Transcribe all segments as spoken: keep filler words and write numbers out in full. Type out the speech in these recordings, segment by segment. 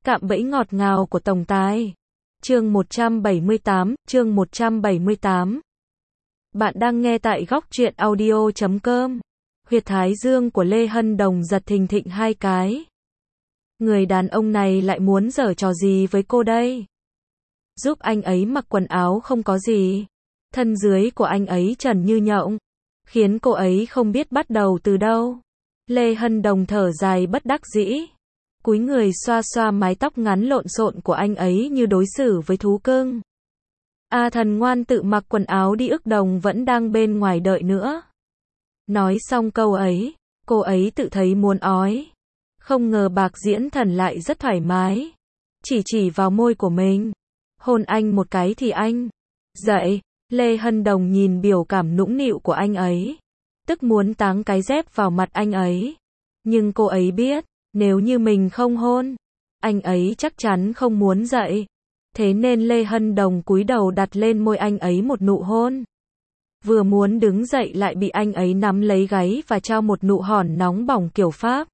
Cạm bẫy ngọt ngào của tổng tài. Chương một trăm bảy mươi tám, chương một trăm bảy mươi tám. Bạn đang nghe tại góc truyện audio chấm com. Huyệt thái dương của Lê Hân Đồng giật thình thịch hai cái. Người đàn ông này lại muốn giở trò gì với cô đây? Giúp anh ấy mặc quần áo không có gì. Thân dưới của anh ấy trần như nhộng, khiến cô ấy không biết bắt đầu từ đâu. Lê Hân Đồng thở dài bất đắc dĩ, cúi người xoa xoa mái tóc ngắn lộn xộn của anh ấy như đối xử với thú cưng. A Thần ngoan tự mặc quần áo đi, Ức Đồng vẫn đang bên ngoài đợi nữa. Nói xong câu ấy, cô ấy tự thấy muốn ói. Không ngờ Bạc Diễn Thần lại rất thoải mái, chỉ chỉ vào môi của mình, hôn anh một cái thì anh dậy. Lê Hân Đồng nhìn biểu cảm nũng nịu của anh ấy, tức muốn táng cái dép vào mặt anh ấy. Nhưng cô ấy biết, nếu như mình không hôn, anh ấy chắc chắn không muốn dậy. Thế nên Lê Hân Đồng cúi đầu đặt lên môi anh ấy một nụ hôn. Vừa muốn đứng dậy lại bị anh ấy nắm lấy gáy và trao một nụ hòn nóng bỏng kiểu Pháp.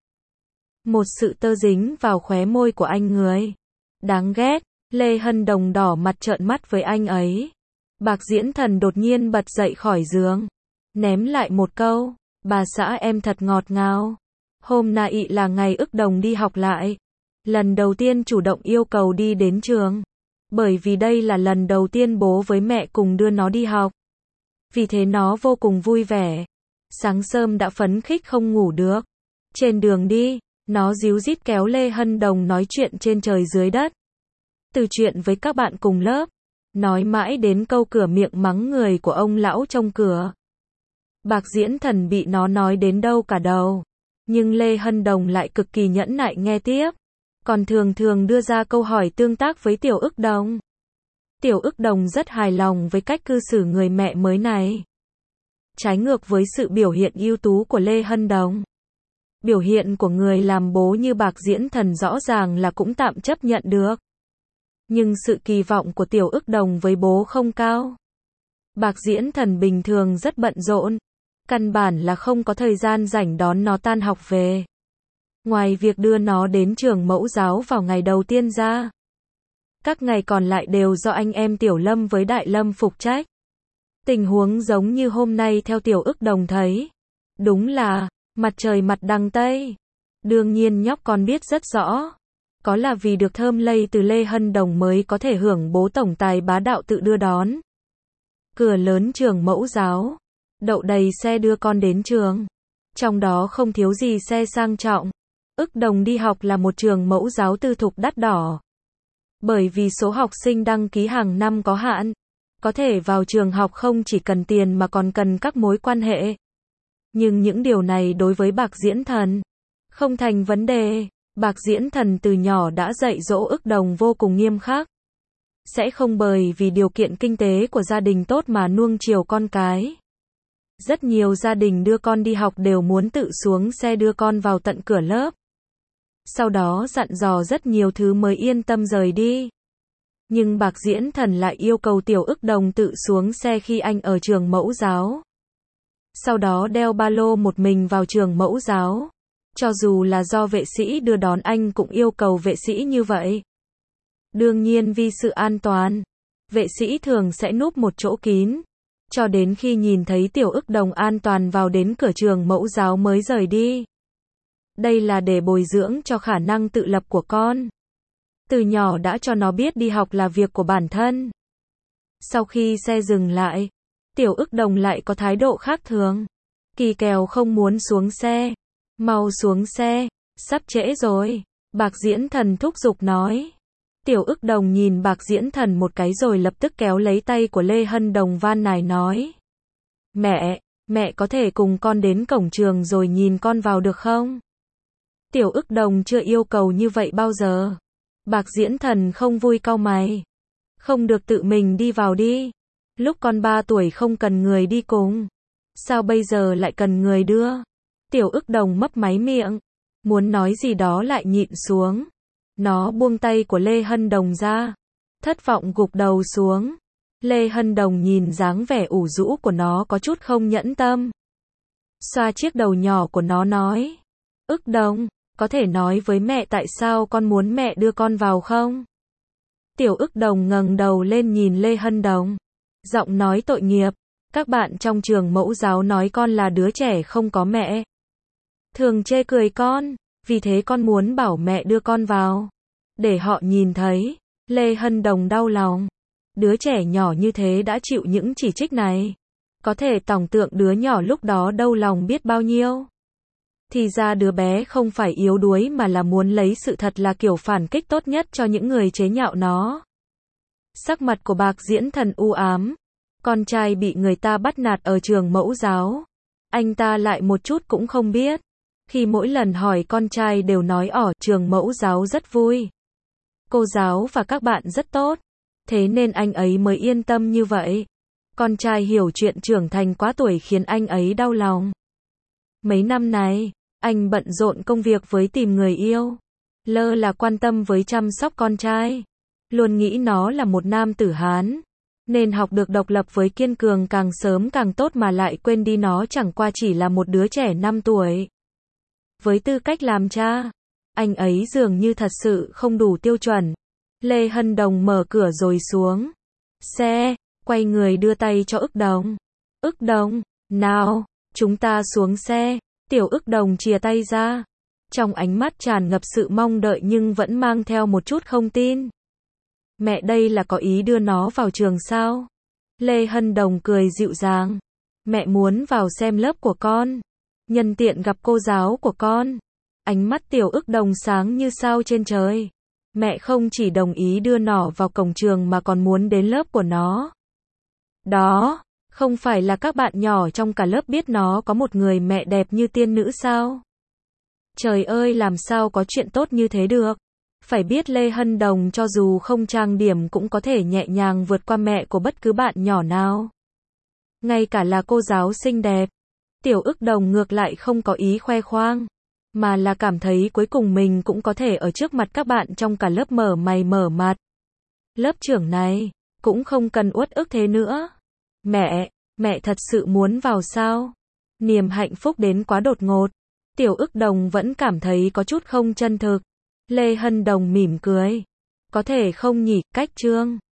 Một sự tơ dính vào khóe môi của anh người. Đáng ghét, Lê Hân Đồng đỏ mặt trợn mắt với anh ấy. Bạc Diễn Thần đột nhiên bật dậy khỏi giường, ném lại một câu, bà xã em thật ngọt ngào. Hôm nay là ngày Ức Đồng đi học lại. Lần đầu tiên chủ động yêu cầu đi đến trường. Bởi vì đây là lần đầu tiên bố với mẹ cùng đưa nó đi học. Vì thế nó vô cùng vui vẻ. Sáng sớm đã phấn khích không ngủ được. Trên đường đi, nó díu dít kéo Lê Hân Đồng nói chuyện trên trời dưới đất. Từ chuyện với các bạn cùng lớp, nói mãi đến câu cửa miệng mắng người của ông lão trông cửa. Bạc Diễn Thần bị nó nói đến đâu cả đầu. Nhưng Lê Hân Đồng lại cực kỳ nhẫn nại nghe tiếp. Còn thường thường đưa ra câu hỏi tương tác với Tiểu Ức Đồng. Tiểu Ức Đồng rất hài lòng với cách cư xử người mẹ mới này. Trái ngược với sự biểu hiện ưu tú của Lê Hân Đồng, biểu hiện của người làm bố như Bạc Diễn Thần rõ ràng là cũng tạm chấp nhận được. Nhưng sự kỳ vọng của Tiểu Ức Đồng với bố không cao. Bạc Diễn Thần bình thường rất bận rộn, căn bản là không có thời gian rảnh đón nó tan học về. Ngoài việc đưa nó đến trường mẫu giáo vào ngày đầu tiên ra, các ngày còn lại đều do anh em Tiểu Lâm với Đại Lâm phụ trách. Tình huống giống như hôm nay theo Tiểu Ức Đồng thấy, đúng là mặt trời mặt đằng Tây. Đương nhiên nhóc con biết rất rõ, có là vì được thơm lây từ Lê Hân Đồng mới có thể hưởng bố tổng tài bá đạo tự đưa đón. Cửa lớn trường mẫu giáo, đậu đầy xe đưa con đến trường. Trong đó không thiếu gì xe sang trọng. Ức Đồng đi học là một trường mẫu giáo tư thục đắt đỏ. Bởi vì số học sinh đăng ký hàng năm có hạn, có thể vào trường học không chỉ cần tiền mà còn cần các mối quan hệ. Nhưng những điều này đối với Bạc Diễn Thần không thành vấn đề. Bạc Diễn Thần từ nhỏ đã dạy dỗ Ức Đồng vô cùng nghiêm khắc. Sẽ không bởi vì điều kiện kinh tế của gia đình tốt mà nuông chiều con cái. Rất nhiều gia đình đưa con đi học đều muốn tự xuống xe đưa con vào tận cửa lớp. Sau đó dặn dò rất nhiều thứ mới yên tâm rời đi. Nhưng Bạc Diễn Thần lại yêu cầu Tiểu Ức Đồng tự xuống xe khi anh ở trường mẫu giáo. Sau đó đeo ba lô một mình vào trường mẫu giáo. Cho dù là do vệ sĩ đưa đón anh cũng yêu cầu vệ sĩ như vậy. Đương nhiên vì sự an toàn, vệ sĩ thường sẽ núp một chỗ kín, cho đến khi nhìn thấy Tiểu Ức Đồng an toàn vào đến cửa trường mẫu giáo mới rời đi. Đây là để bồi dưỡng cho khả năng tự lập của con. Từ nhỏ đã cho nó biết đi học là việc của bản thân. Sau khi xe dừng lại, Tiểu Ức Đồng lại có thái độ khác thường. Kỳ kèo không muốn xuống xe. Mau xuống xe, sắp trễ rồi. Bạc Diễn Thần thúc giục nói. Tiểu Ức Đồng nhìn Bạc Diễn Thần một cái rồi lập tức kéo lấy tay của Lê Hân Đồng van nài nói. Mẹ, mẹ có thể cùng con đến cổng trường rồi nhìn con vào được không? Tiểu Ức Đồng chưa yêu cầu như vậy bao giờ. Bạc Diễn Thần không vui cau mày. Không được tự mình đi vào đi. Lúc con ba tuổi không cần người đi cùng. Sao bây giờ lại cần người đưa? Tiểu Ức Đồng mấp máy miệng, muốn nói gì đó lại nhịn xuống. Nó buông tay của Lê Hân Đồng ra, thất vọng gục đầu xuống. Lê Hân Đồng nhìn dáng vẻ ủ rũ của nó có chút không nhẫn tâm. Xoa chiếc đầu nhỏ của nó nói. Ức Đồng, có thể nói với mẹ tại sao con muốn mẹ đưa con vào không? Tiểu Ức Đồng ngẩng đầu lên nhìn Lê Hân Đồng. Giọng nói tội nghiệp. Các bạn trong trường mẫu giáo nói con là đứa trẻ không có mẹ. Thường chê cười con. Vì thế con muốn bảo mẹ đưa con vào. Để họ nhìn thấy. Lê Hân Đồng đau lòng. Đứa trẻ nhỏ như thế đã chịu những chỉ trích này. Có thể tưởng tượng đứa nhỏ lúc đó đau lòng biết bao nhiêu. Thì ra đứa bé không phải yếu đuối mà là muốn lấy sự thật là kiểu phản kích tốt nhất cho những người chế nhạo nó. Sắc mặt của Bạc Diễn Thần u ám. Con trai bị người ta bắt nạt ở trường mẫu giáo. Anh ta lại một chút cũng không biết. Khi mỗi lần hỏi con trai đều nói ở trường mẫu giáo rất vui. Cô giáo và các bạn rất tốt. Thế nên anh ấy mới yên tâm như vậy. Con trai hiểu chuyện trưởng thành quá tuổi khiến anh ấy đau lòng. Mấy năm này, anh bận rộn công việc với tìm người yêu. Lơ là quan tâm với chăm sóc con trai. Luôn nghĩ nó là một nam tử Hán. Nên học được độc lập với kiên cường càng sớm càng tốt mà lại quên đi nó chẳng qua chỉ là một đứa trẻ năm tuổi. Với tư cách làm cha, anh ấy dường như thật sự không đủ tiêu chuẩn. Lê Hân Đồng mở cửa rồi xuống xe, quay người đưa tay cho Ức Đồng. Ức Đồng, nào, chúng ta xuống xe. Tiểu Ức Đồng chìa tay ra. Trong ánh mắt tràn ngập sự mong đợi nhưng vẫn mang theo một chút không tin. Mẹ đây là có ý đưa nó vào trường sao? Lê Hân Đồng cười dịu dàng. Mẹ muốn vào xem lớp của con. Nhân tiện gặp cô giáo của con. Ánh mắt Tiểu Ức Đồng sáng như sao trên trời. Mẹ không chỉ đồng ý đưa nó vào cổng trường mà còn muốn đến lớp của nó. Đó, không phải là các bạn nhỏ trong cả lớp biết nó có một người mẹ đẹp như tiên nữ sao? Trời ơi, làm sao có chuyện tốt như thế được? Phải biết Lê Hân Đồng cho dù không trang điểm cũng có thể nhẹ nhàng vượt qua mẹ của bất cứ bạn nhỏ nào. Ngay cả là cô giáo xinh đẹp. Tiểu Ức Đồng ngược lại không có ý khoe khoang. Mà là cảm thấy cuối cùng mình cũng có thể ở trước mặt các bạn trong cả lớp mở mày mở mặt. Lớp trưởng này, cũng không cần uất ức thế nữa. Mẹ, mẹ thật sự muốn vào sao? Niềm hạnh phúc đến quá đột ngột. Tiểu Ức Đồng vẫn cảm thấy có chút không chân thực. Lê Hân Đồng mỉm cười. Có thể không nhỉ, cách trương.